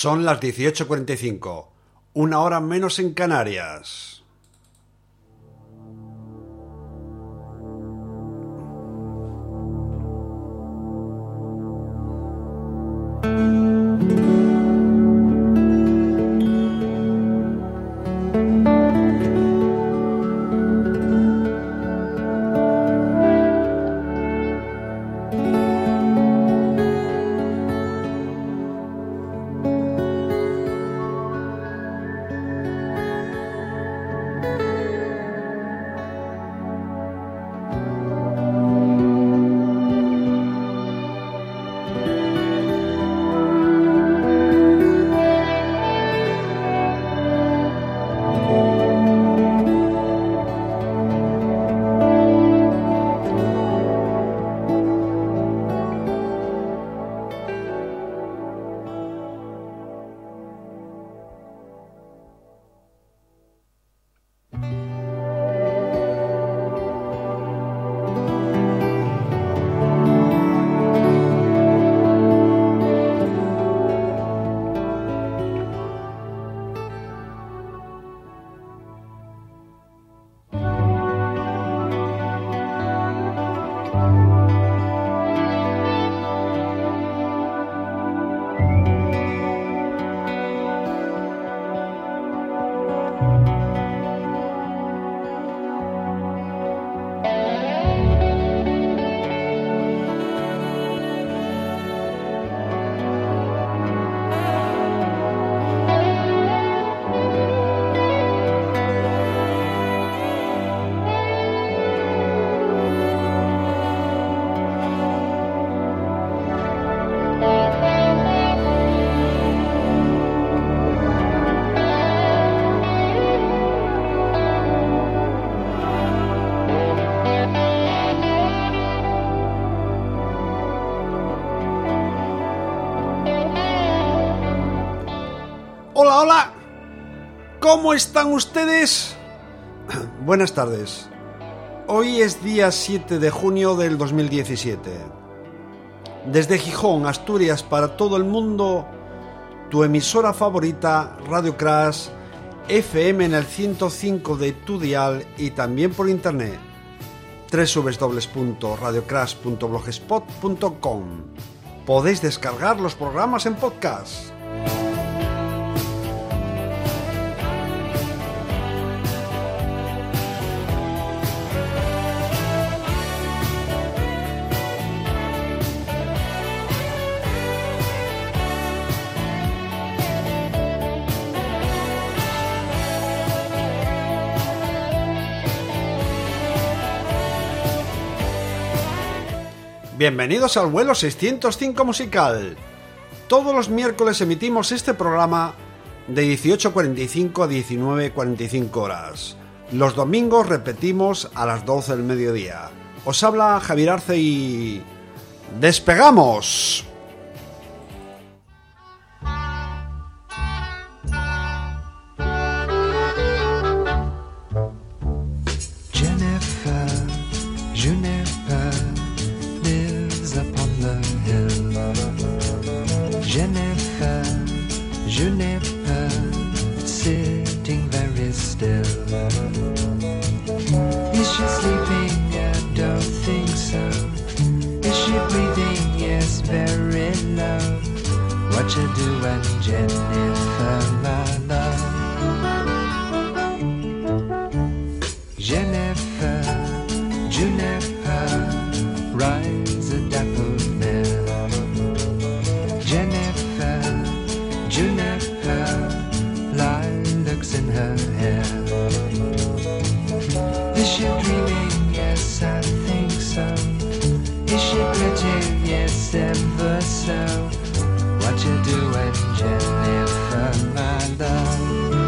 Son las 18:45, una hora menos en Canarias. Hola, ¿cómo están ustedes? Buenas tardes. Hoy es día 7 de junio del 2017. Desde Gijón, Asturias, para todo el mundo, tu emisora favorita, Radio Crash, FM en el 105 de tu dial y también por internet, www.radiocrash.blogspot.com. Podéis descargar los programas en podcast. Bienvenidos al vuelo 605 musical. Todos los miércoles emitimos este programa de 18:45 a 19:45 horas. Los domingos repetimos a las 12 del mediodía. Os habla Javier Arce y... ¡despegamos! Sitting very still. Is she sleeping? I don't think so. Is she breathing? Yes, very low. What you doing, Jennifer, my love? Jennifer, Juniper, rise a daffodil. Jennifer, Juniper, lilacs in her hair. Is she dreaming? Yes, I think so. Is she pretty? Yes, ever so. What you doing, Jennifer, my love?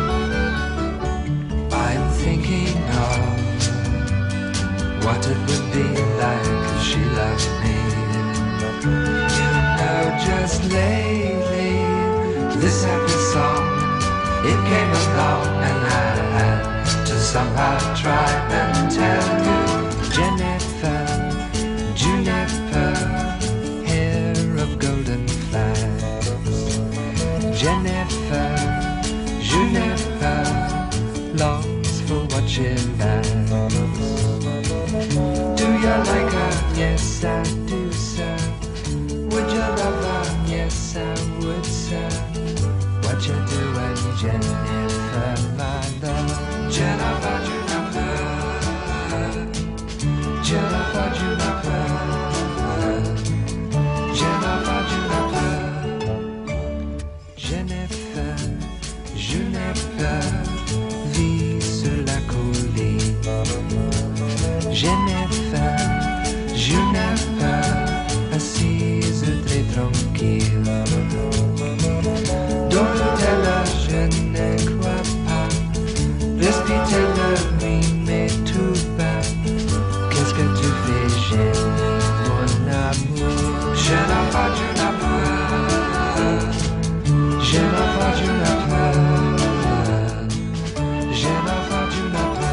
I'm thinking of what it would be like if she loved me. You know, just lately, this happy song, it came along and I had to somehow try and tell you. Jennifer, Juniper, hair of golden flags. Jennifer, she likes. Do you like her? Yes, I do, sir. Would you love her? Yes, I would, sir. What you doing, Jennifer, my love? Jennifer, Jennifer, Jennifer, Jennifer, Jennifer, Jennifer, Jennifer, je n'ai peur, vis sur la colline. Jennifer, je n'ai peur, assise très tranquille. Dorotella, je ne crois pas. Respire-le, oui, mais tout bas. Qu'est-ce que tu fais, Jenny, mon amour? Je n'ai pas, je n'ai pas. Je n'ai pas, je n'ai pas. Je n'ai pas, je n'ai pas.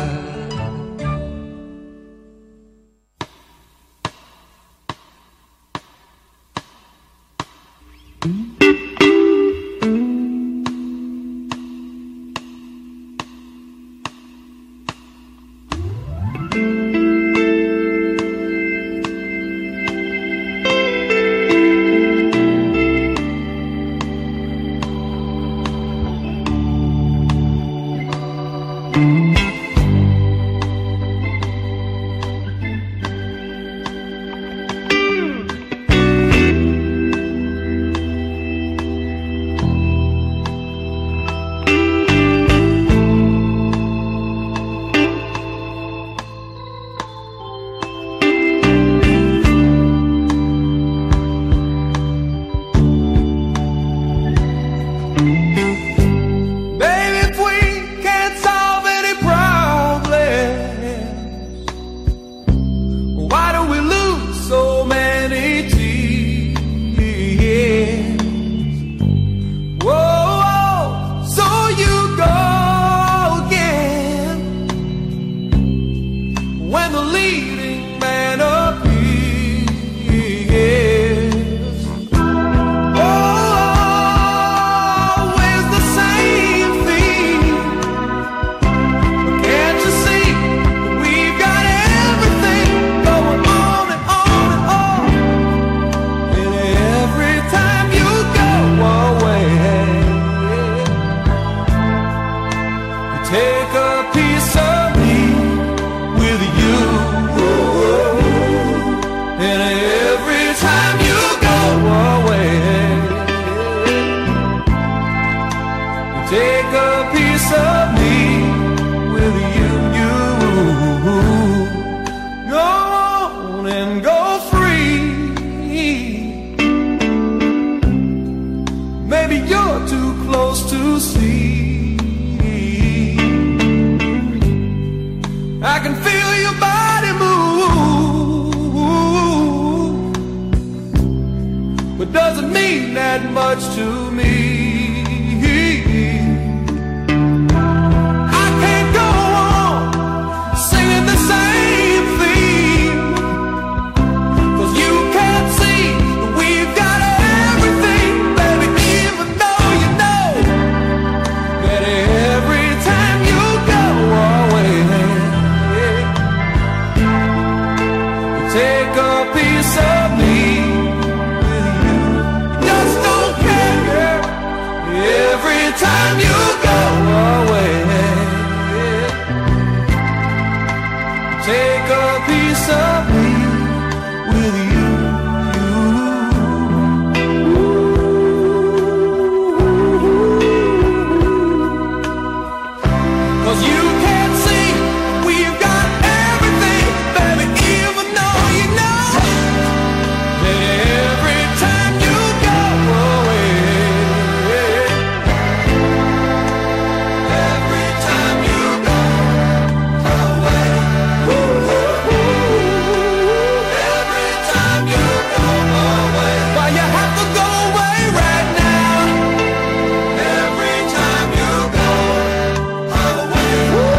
Woo!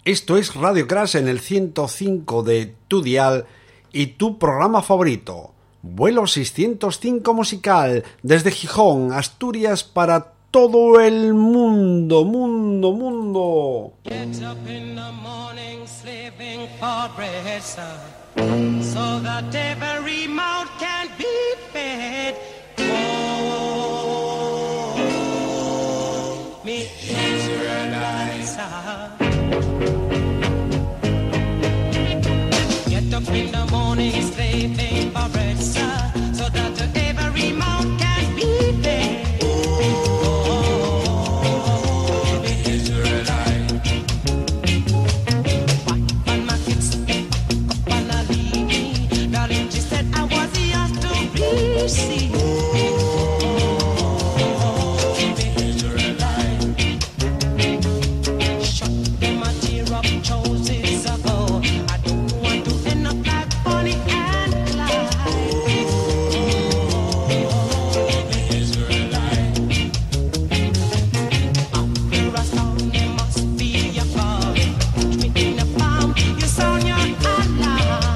Esto es Radio Crash en el 105 de tu dial y tu programa favorito, Vuelo 605 musical, desde Gijón, Asturias, para todo el mundo. Get up in the morning, slaving for bread, sir, so that every mouth can be fed. Oh, me Israelites, get up in the morning, slaving for bread, sir, so that every mouth can be fed. See. Shut them a tear up choices ago. I don't want to end up like Bonnie and Clyde. Israelite. After a storm, there must be a calm. Catch me in the palm, you sound your alarm.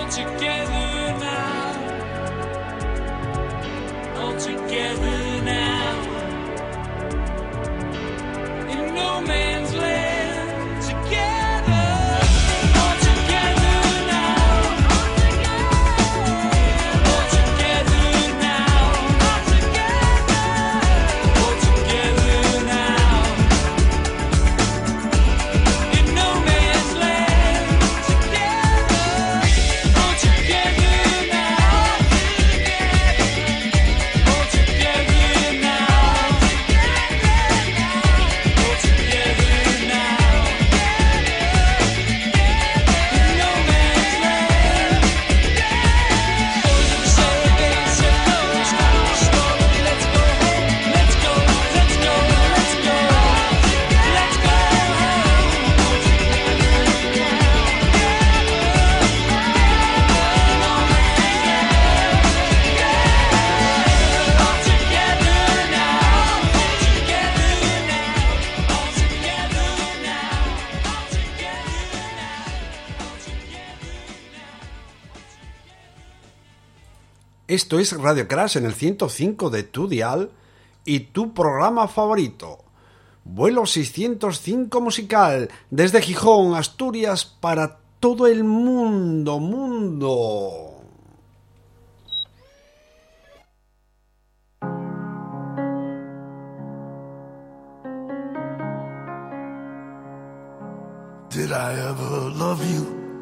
together now, all together now, in no man's land, together, all together now, all together now, all together now, in no man's land, together, all together now, all together now, all together now, in no man's land. Boys of the same day said no, stop the story, let's go home, let's go, let's go, let's go, let's go home, all together now, all together now, all together now, all together now, all together Esto es Radio Crash en el 105 de tu dial y tu programa favorito. Vuelo 605 musical desde Gijón, Asturias, para todo el mundo. Did I ever love you?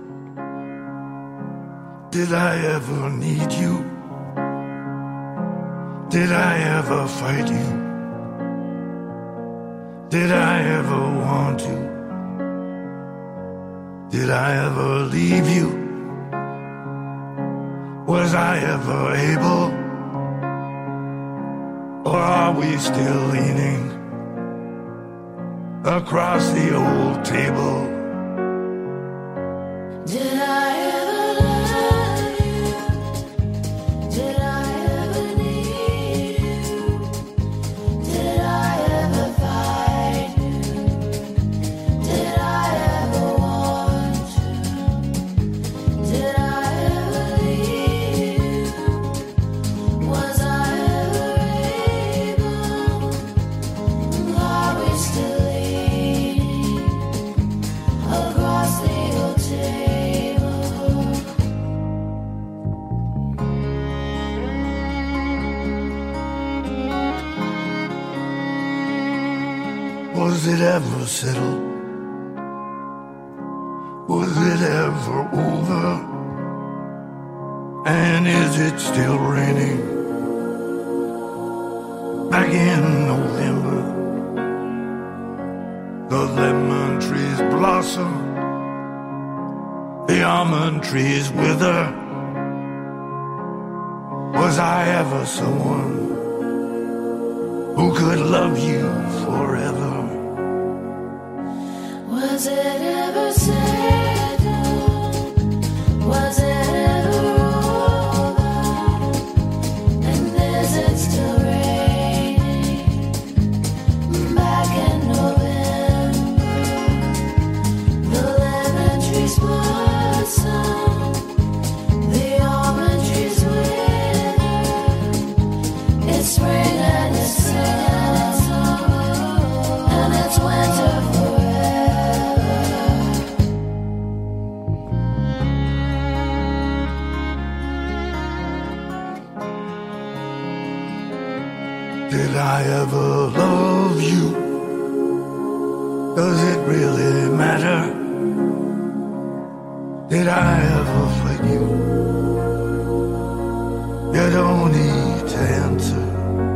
Did I ever need you? Did I ever fight you? Did I ever want you? Did I ever leave you? Was I ever able? Or are we still leaning across the old table? Did I ever love you? Did I ever need you? Did I ever fight you? Did I ever want you? Did I ever leave you? Was I ever able? Are we still leaning across the old table? Was it ever settled? Was it ever over? And is it still raining? Back in November, the lemon trees blossom, the almond trees wither. Was I ever someone who could love you forever? Was it ever settled? Was it ever over? And is it still raining? Back in November, the lemon trees blossom, the almond trees wither. It's spring and it's summer, and it's winter forever. Did I ever love you? Does it really matter? Did I ever fight you? You don't need to answer.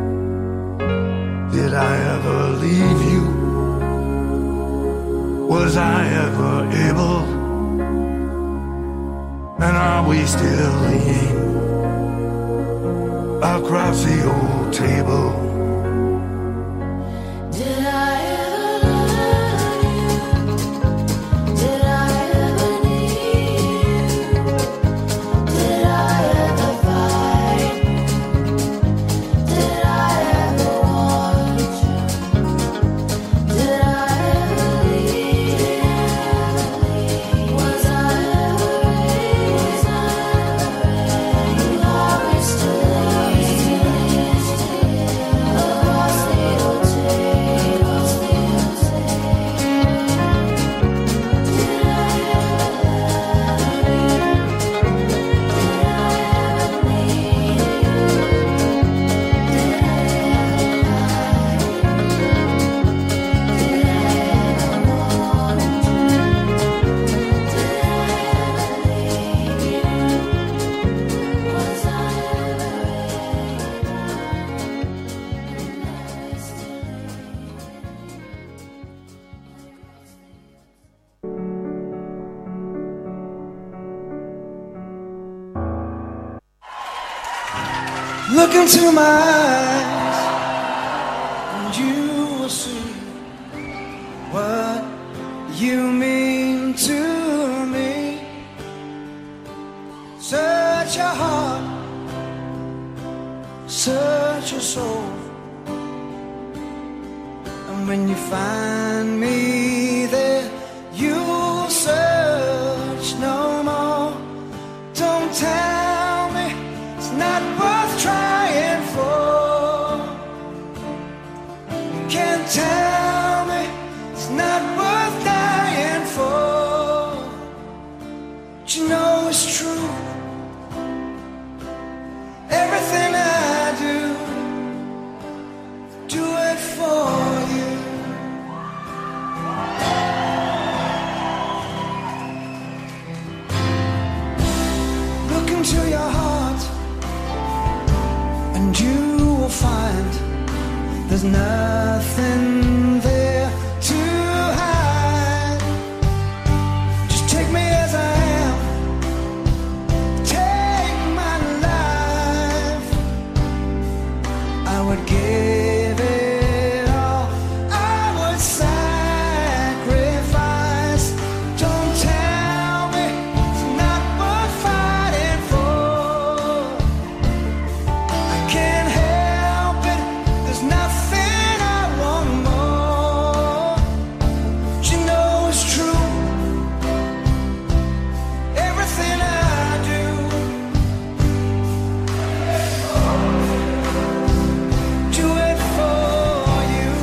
Did I ever leave you? Was I ever able? And are we still leaning across the old table? Did I ever love you? Did I ever need you? Did I ever fight you? Did I ever want you? Did I ever leave you? Was I ever able? Look into my eyes, and you will see what you mean to me. Search your heart, search your soul, and when you find me there, you'll search no more. Don't tell me it's not worth trying for. You can't tell me it's not worth dying for. But you know it's true. Everything I do it for you. Look into your heart, and you will find there's nothing there to hide. Just take me as I am, take my life. I would give it all, I would sacrifice. Don't tell me it's not worth fighting for. I can't help it, there's nothing I want more. But you know it's true. Everything I do it for you.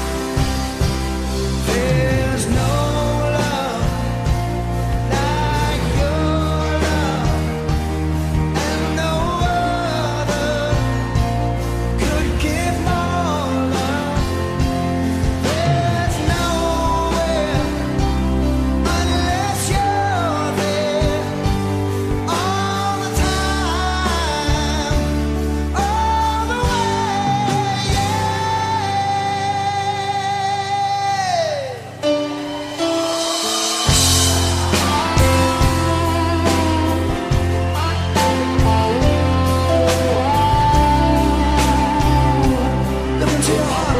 There's no love like your love, and no other could give more love. There's nowhere unless you're there all the time, all the way. Look into your heart.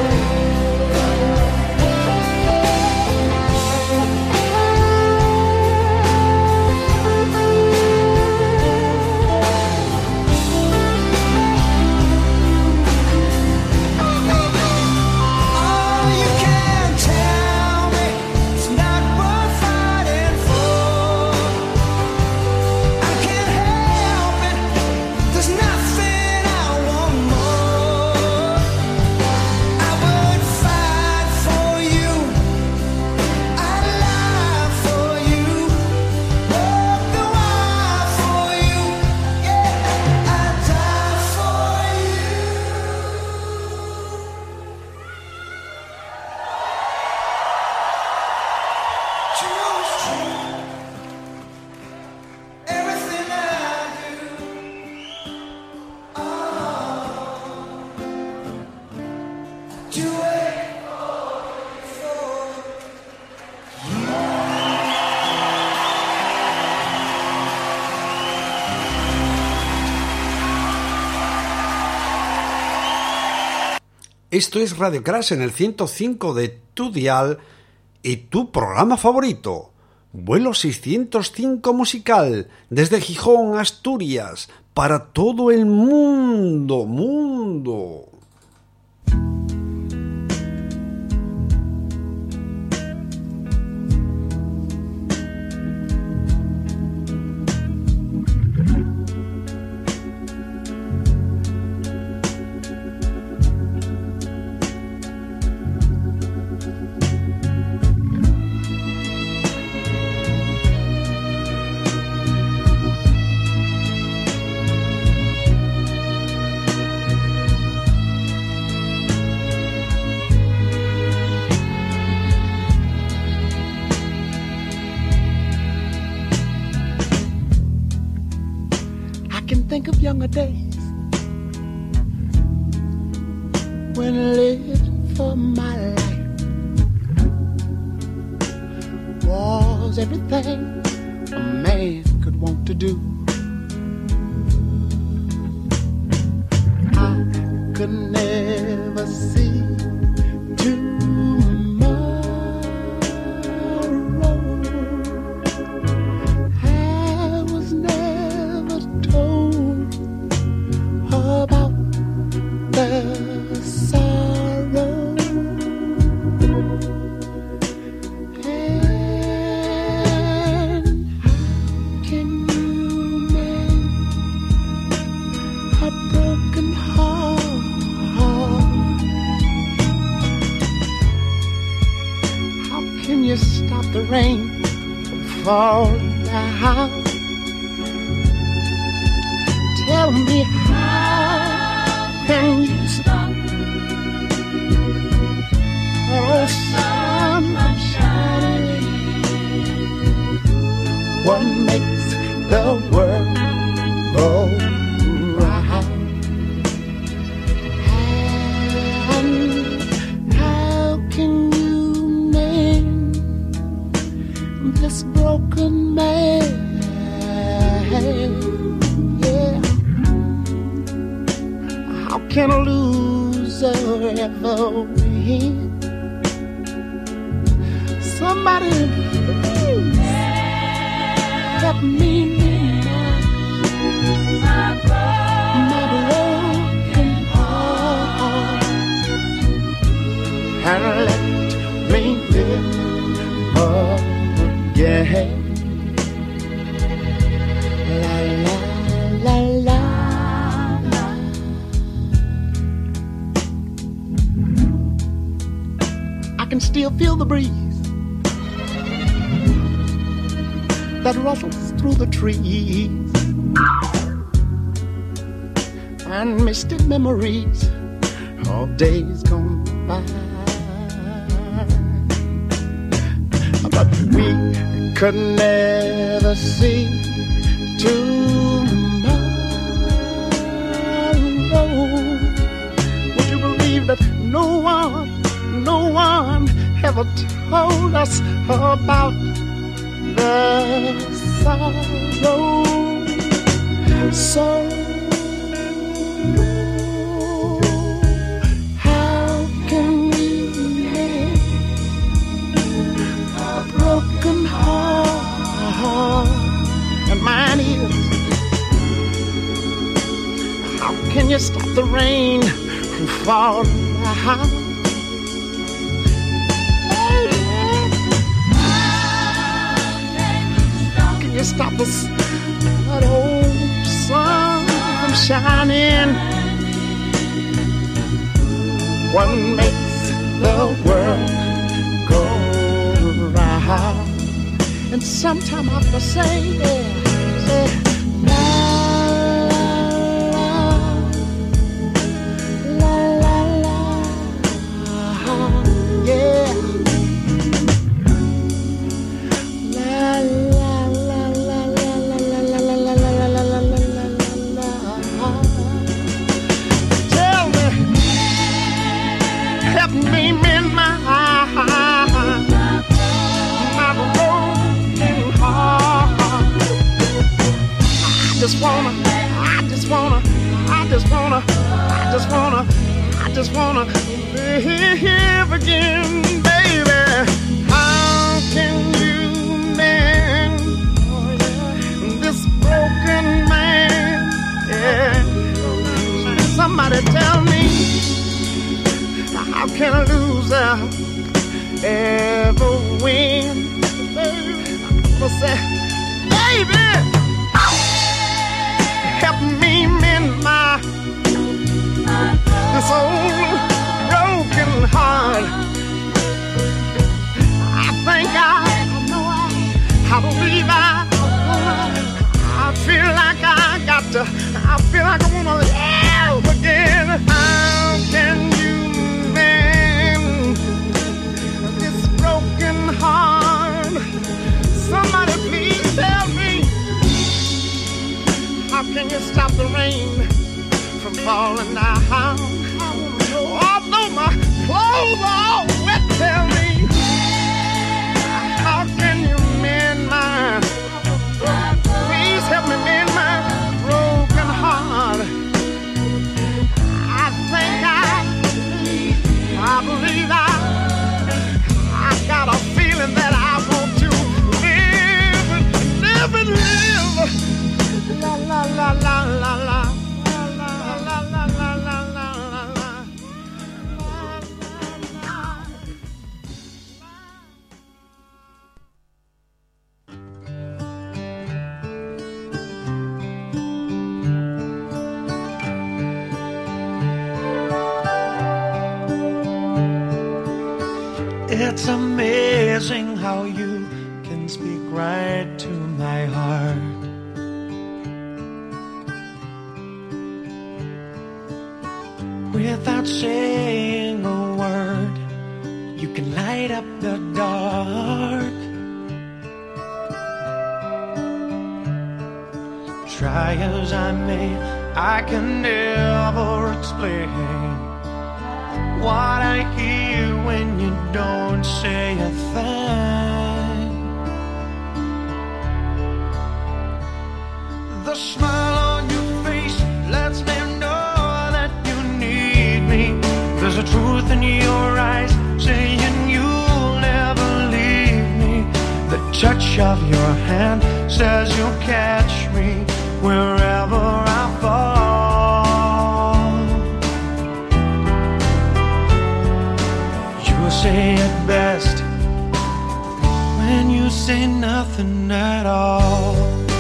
Oh, you can't tell me it's not worth fighting for. I can't help it, there's nothing I want more. I would fight for you, I'd lie for you, walk the wire for you, yeah, I'd die for you. You know it's true. Everything I do it for Esto es Radio Crash en el 105 de tu dial y tu programa favorito. Vuelo 605 musical desde Gijón, Asturias, para todo el mundo. I can think of younger days when I lived for my life was everything a man could want to do. could never see tomorrow. I was never told about the sorrow. And how can you mend a broken heart? How can you stop the rain from falling down? Tell me, how can you stop the sun from shining? What makes the world go round? And how can you mend this broken man? Yeah. How can a loser ever win? Somebody please help me mend my broken heart and let me live again. La la la la. I can still feel the breeze that rustles through the trees and misty memories of days gone by. But we could never see tomorrow. Would you believe that no one ever told us about the sorrow? So how can we make a broken heart? And mine is, how can you stop the rain from falling down? Can you stop that old sun from shining? What makes the world go round? And sometime I have to say, la la la la la, yeah. La la la la la la la la la la la la la. Tell me, help me mend my I just wanna live again, baby. How can you mend this broken man? Yeah. Somebody tell me, how can a loser ever win? I'ma say, baby, help me mend this old broken heart. I think I believe I feel like I feel like I wanna live again. How can you mend this broken heart? Somebody please tell me, how can you stop the rain from falling down? Although my clothes are all wet, tell me, how can you mend mine? Please help me mend my broken heart. I think It's amazing how you can speak right to my heart. Without saying a word, you can light up the dark. Try as I may, I can never explain what I hear when you don't say a thing. The smile on your face lets me know that you need me. There's a truth in your eyes saying you'll never leave me. The touch of your hand says you'll catch me wherever I fall. You say it best when you say nothing at all.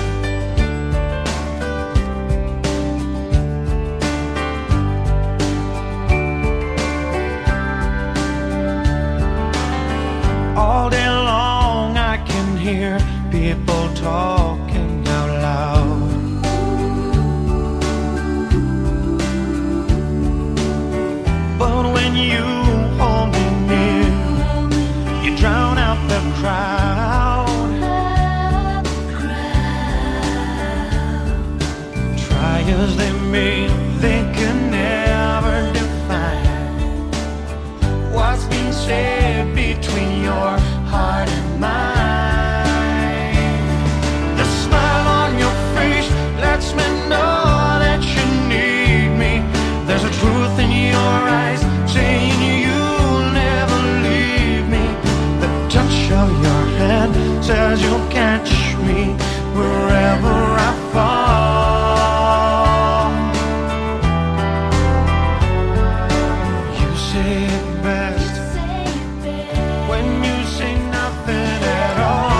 All day long I can hear people talking out loud. But when you hold me near, you drown out the crowd. Try as they may, they can never define what's being said between your heart and mine. The smile on your face lets me know that you need me. There's a truth in your eyes saying you'll never leave me. The touch of your hand says you'll catch me wherever I fall. You say it best when you say nothing at all.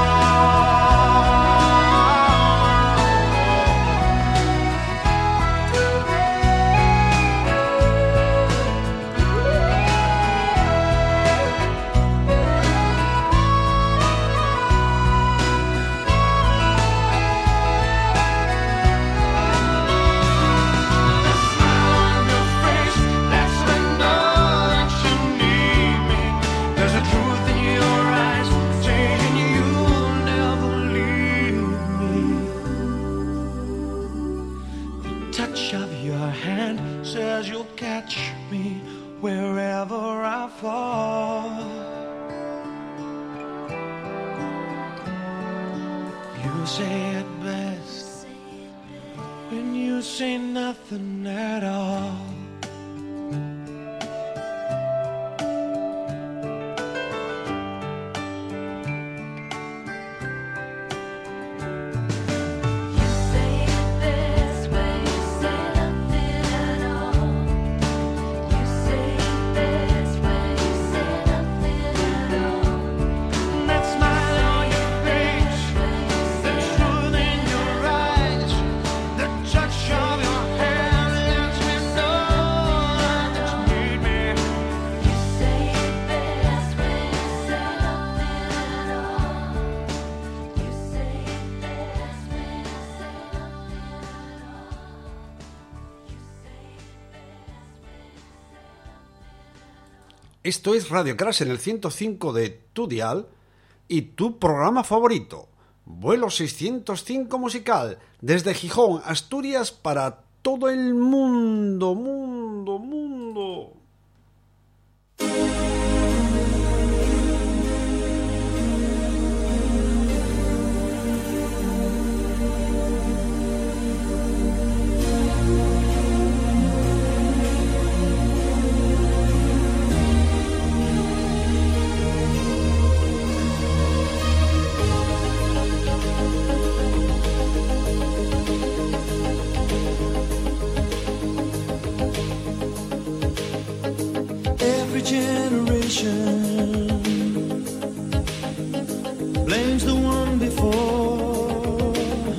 The smile on your face lets me know that you need me. There's a truth in your eyes saying you'll never leave me. The touch of your hand says you'll catch me wherever I fall. You say it best when you say nothing at all. You say it best when you say nothing at all. You say it best when you say nothing at all. That smile on your face, the truth in your eyes, the touch of your hand lets me know that you need me. You say it best when you say nothing at all. You say it best when you say nothing at all. Esto es Radio Crash en el 105 de tu dial y tu programa favorito, Vuelo 605 musical, desde Gijón, Asturias, para todo el mundo. Every generation blames the one before,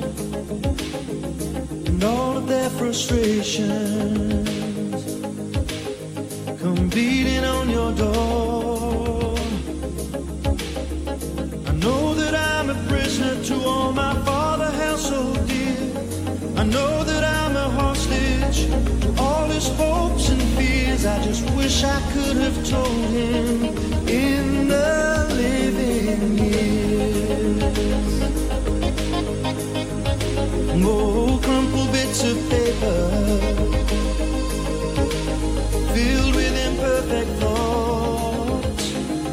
and all of their frustrations come beating on your door. I know that I'm a hostage to all his hopes and fears. I just wish I could have told him in the living years. More crumpled bits of paper filled with imperfect thoughts,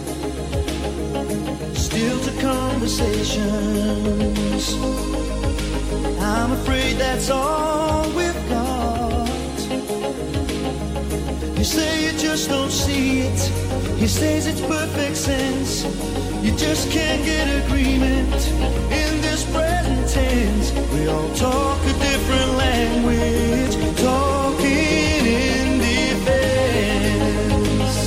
still to conversations. I'm afraid that's all we've got. You say you just don't see it. He says it's perfect sense. You just can't get agreement in this present tense. We all talk a different language, talking in defense.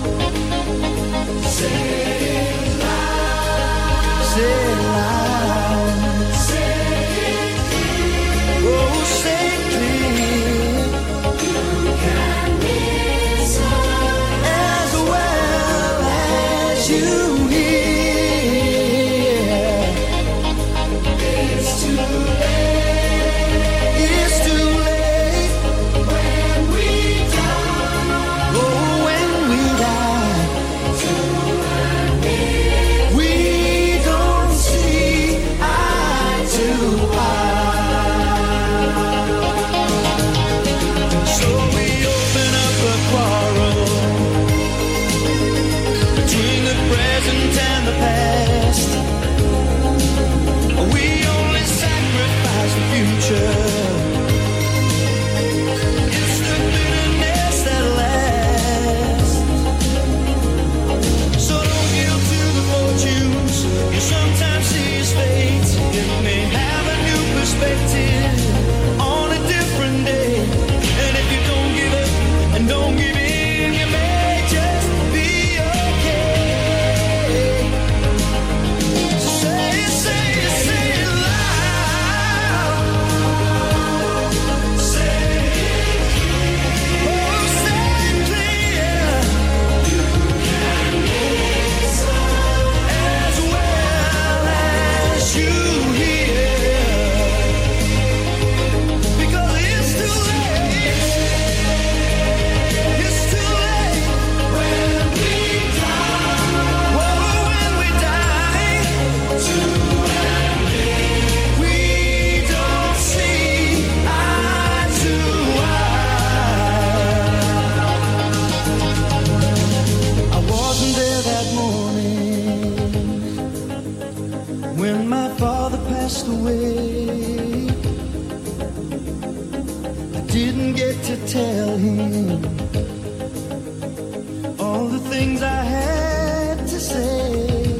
Say it loud. Say it loud. Oh, say it clear. You can listen as well as you hear. It's too late. It's too late when we die. Oh, when we die. We don't see eye to eye. So we open up a quarrel between the present and the past. We only sacrifice the future. It's the bitterness that lasts. So don't yield to the fortunes you sometimes see as fate. It may have a new perspective on a different day. And if you don't give up and don't give in, you may just be okay. So say it, say it, say it loud. Say it clear. Oh, say it clear. You can listen as well as you hear. Because it's too late. It's too late when we die. Oh, when we die. We don't see eye to eye. I wasn't there that morning when my father passed away. I didn't get to tell him all the things I had to say.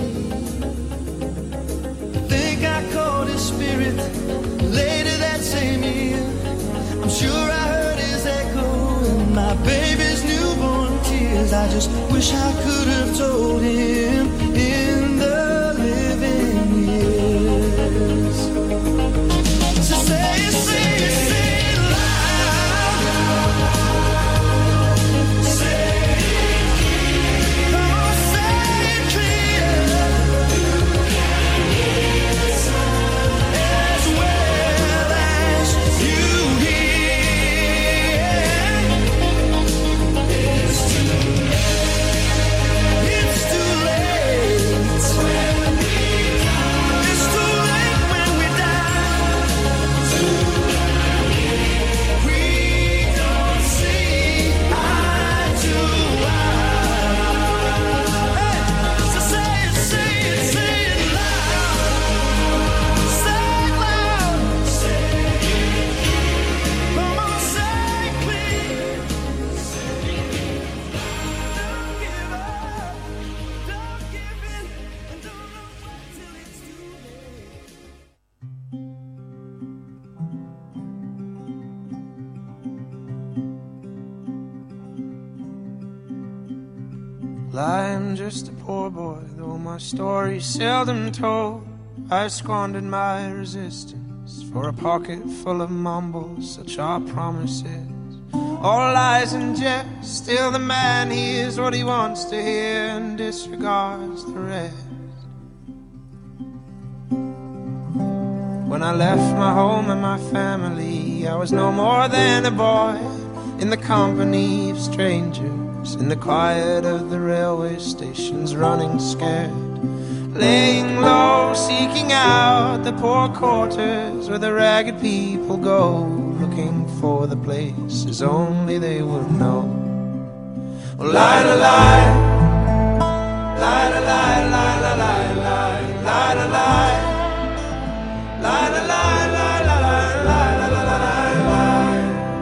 I think I caught his spirit later that same year. I'm sure I heard his echo in my baby's newborn tears. I just wish I could have told him in the living years. So say it, say it, say it loud. Say it clear. Come on, say it clear. As well as you hear. It's too late. It's too late when we die. It's too late when we die. We don't see eye to eye. So say it, say it, say it loud. Say it loud. Say it clear. Come on, say it clear. Don't give up. Don't give in. And don't wait till it's too late. I'm just a poor boy, though my story's seldom told. I squandered my resistance for a pocket full of mumbles, such are promises. All lies and jest, still the man hears what he wants to hear and disregards the rest. When I left my home and my family, I was no more than a boy in the company of strangers, in the quiet of the railway stations, running scared, laying low, seeking out the poor quarters where the ragged people go, looking for the places only they would know. Oh, lie to lie, lie to lie, lie to lie, lie, lie to lie, lie to lie, lie, lie, lie, lie, lie,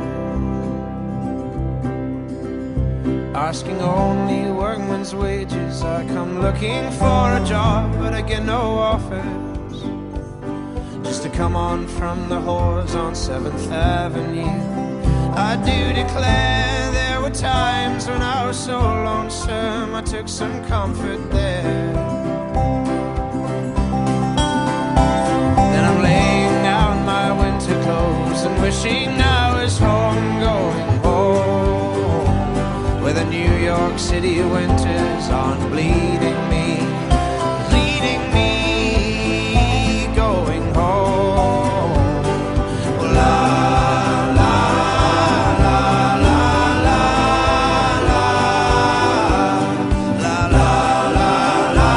lie. Asking only workman's wages, I come looking for a job, but I get no offers. Just to come on from the whores on 7th Avenue. I do declare there were times when I was so lonesome, I took some comfort there. Then I'm laying out my winter clothes and wishing I was home, going home, where the New York City winters aren't bleeding me, going home. Oh, la, la, la, la, la, la, la, la, la, la, la,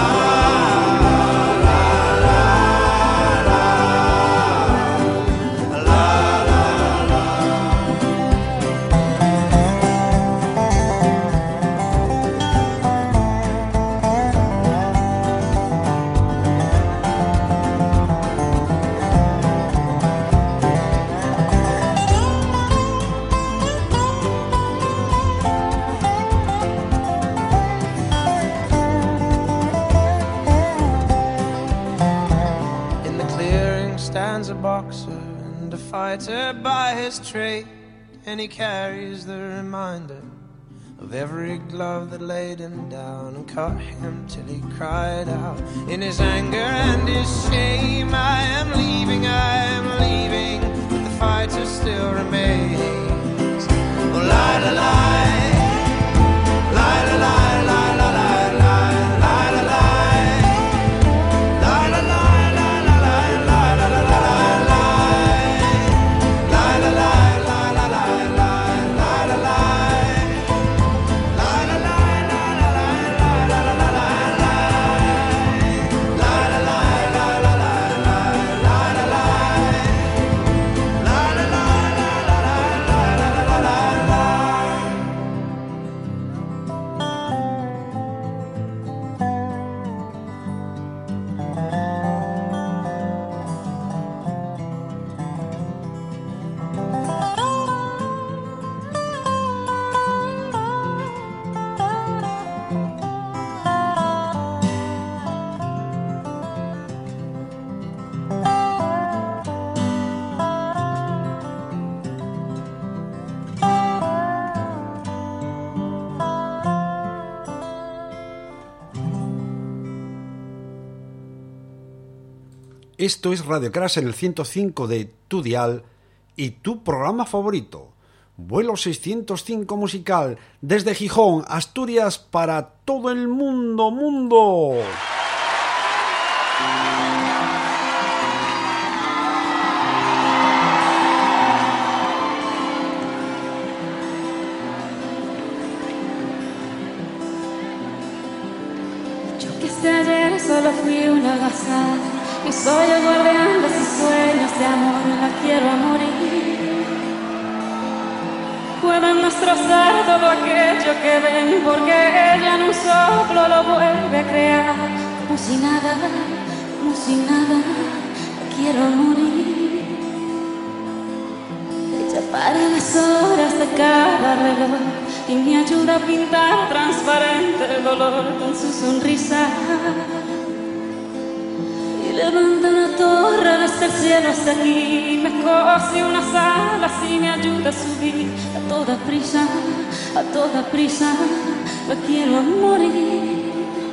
stands a boxer and a fighter by his trade, and he carries the reminder of every glove that laid him down and cut him till he cried out in his anger and his shame, I am leaving, but the fighter still remains. Oh, lie to lie, lie to lie, lie, lie, lie, lie, lie to lie, lie to lie. Esto es Radio Crash en el 105 de tu dial y tu programa favorito. Vuelo 605 musical desde Gijón, Asturias, para todo el mundo. Yo que sé ayer solo fui una gazada, y soy el guardián de sus sueños de amor, la quiero a morir. Pueden destrozar todo aquello que ven, porque ella en un soplo lo vuelve a crear. Como si nada, la quiero a morir. Ella para las horas de cada reloj y me ayuda a pintar transparente el dolor con su sonrisa. Levanta una torre desde el cielo hasta aquí, me cose unas alas y me ayuda a subir a toda prisa, la quiero a morir.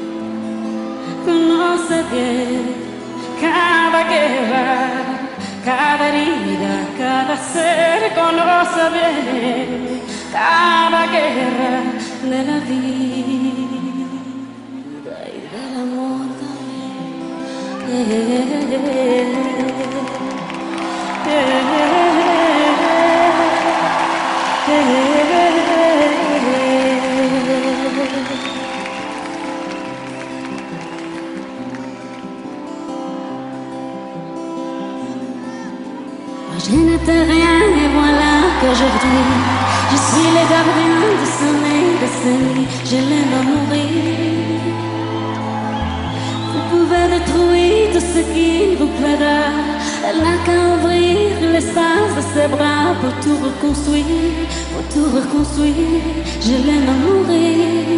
Conoce bien cada guerra, cada herida, cada ser, conoce bien cada guerra de la vida y del amor también. Je n'étais rien et voilà qu'aujourd'hui je suis le gardien de son et de ses nuits. Je l'aime à mourir. Vous pouvez détruire tout ce qui vous plaira. Elle n'a qu'à ouvrir l'espace de ses bras pour tout reconstruire, pour tout reconstruire. Je l'aime à mourir.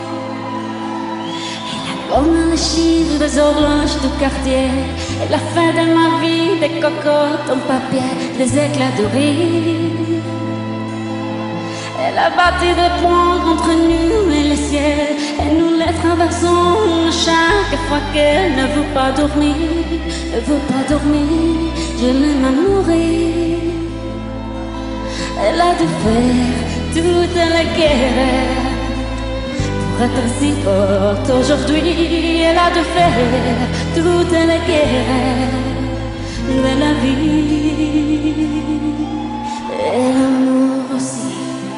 Comme les chiffres des horloges du quartier, elle a fait de ma vie des cocottes en papier, des éclats de rire. Elle a bâti des ponts entre nous et le ciel, et nous les traversons chaque fois qu'elle ne veut pas dormir, ne veut pas dormir. Je l'aime à mourir. Elle a dû faire toute la guerre. Pour être si forte aujourd'hui, elle a dû faire toute la guerre de la vie et l'amour aussi.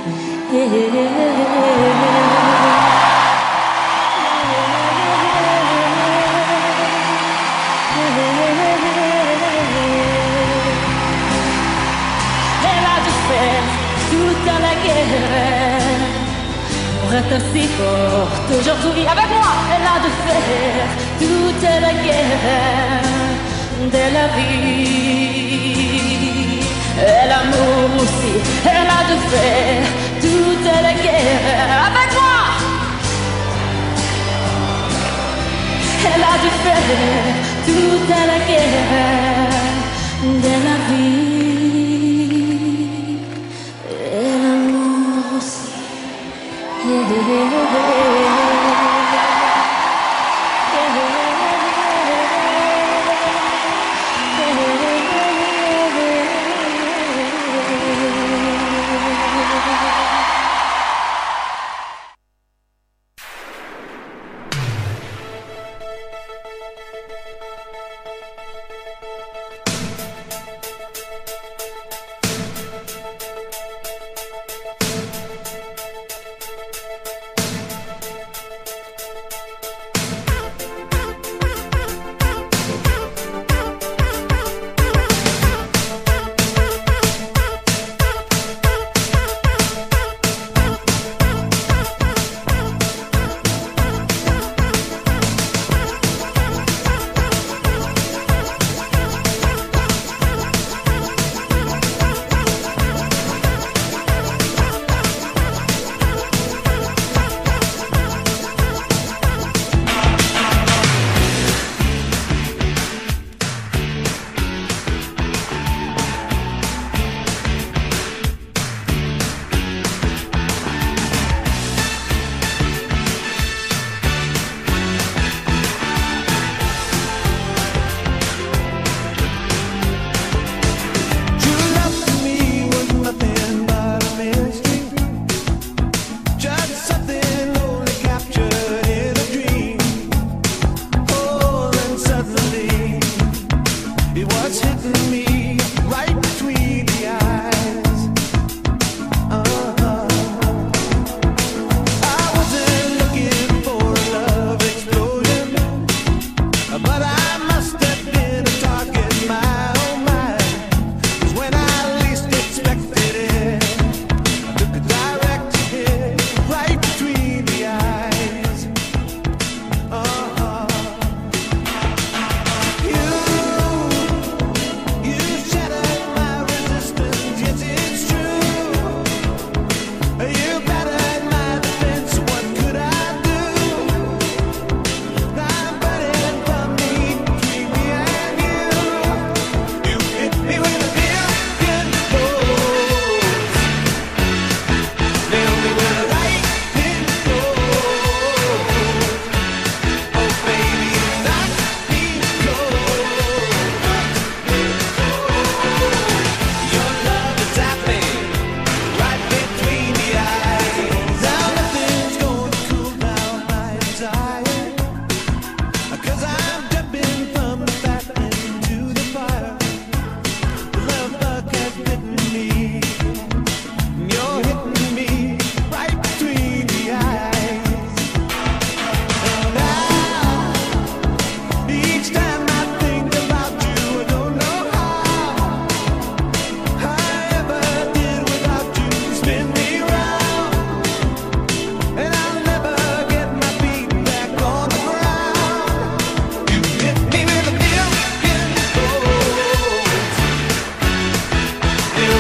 Elle a dû faire toute la guerre pour être si forte aujourd'hui. Avec moi, elle a dû faire toute la guerre de la vie. Et l'amour aussi, elle a dû faire toute la guerre. Avec moi, elle a dû faire toute la guerre de la vie. Et l'amour aussi.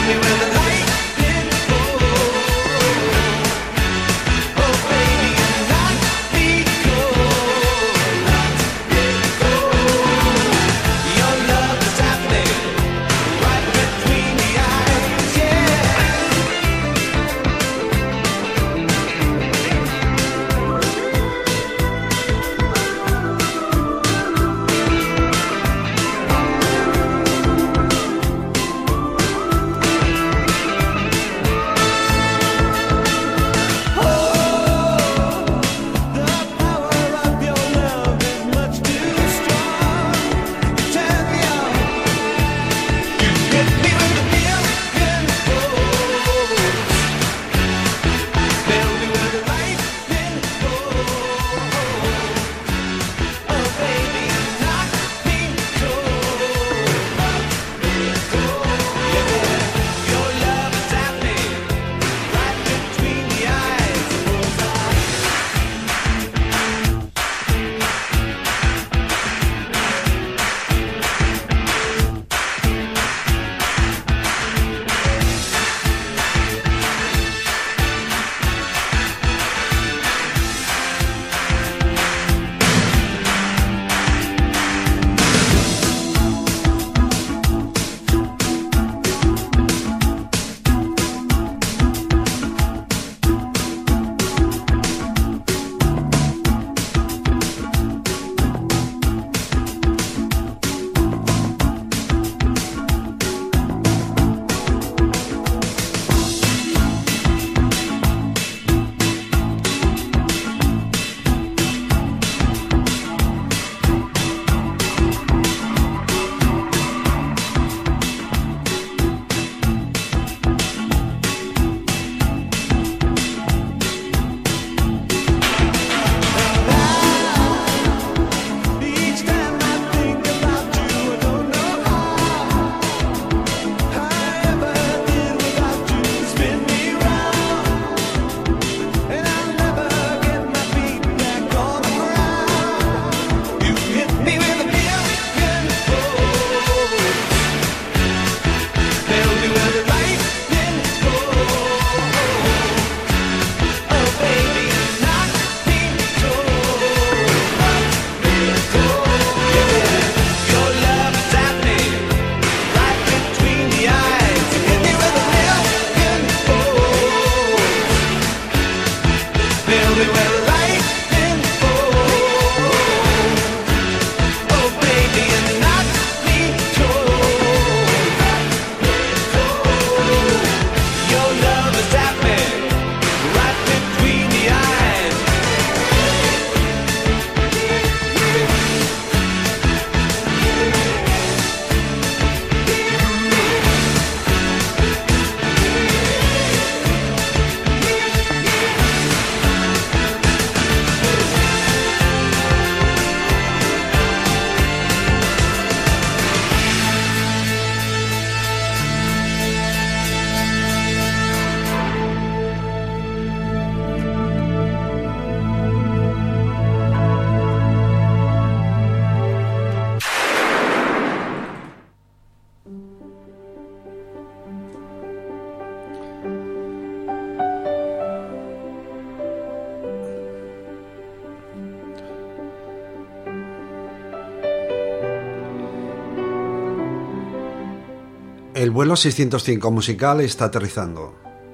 El vuelo 605 musical está aterrizando.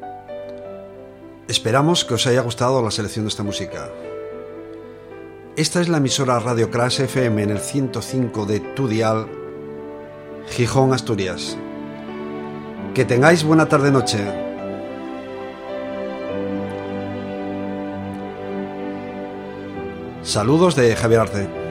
Esperamos que os haya gustado la selección de esta música. Esta es la emisora Radio Crash FM en el 105 de tu dial, Gijón, Asturias. Que tengáis buena tarde-noche. Saludos de Javier Arce.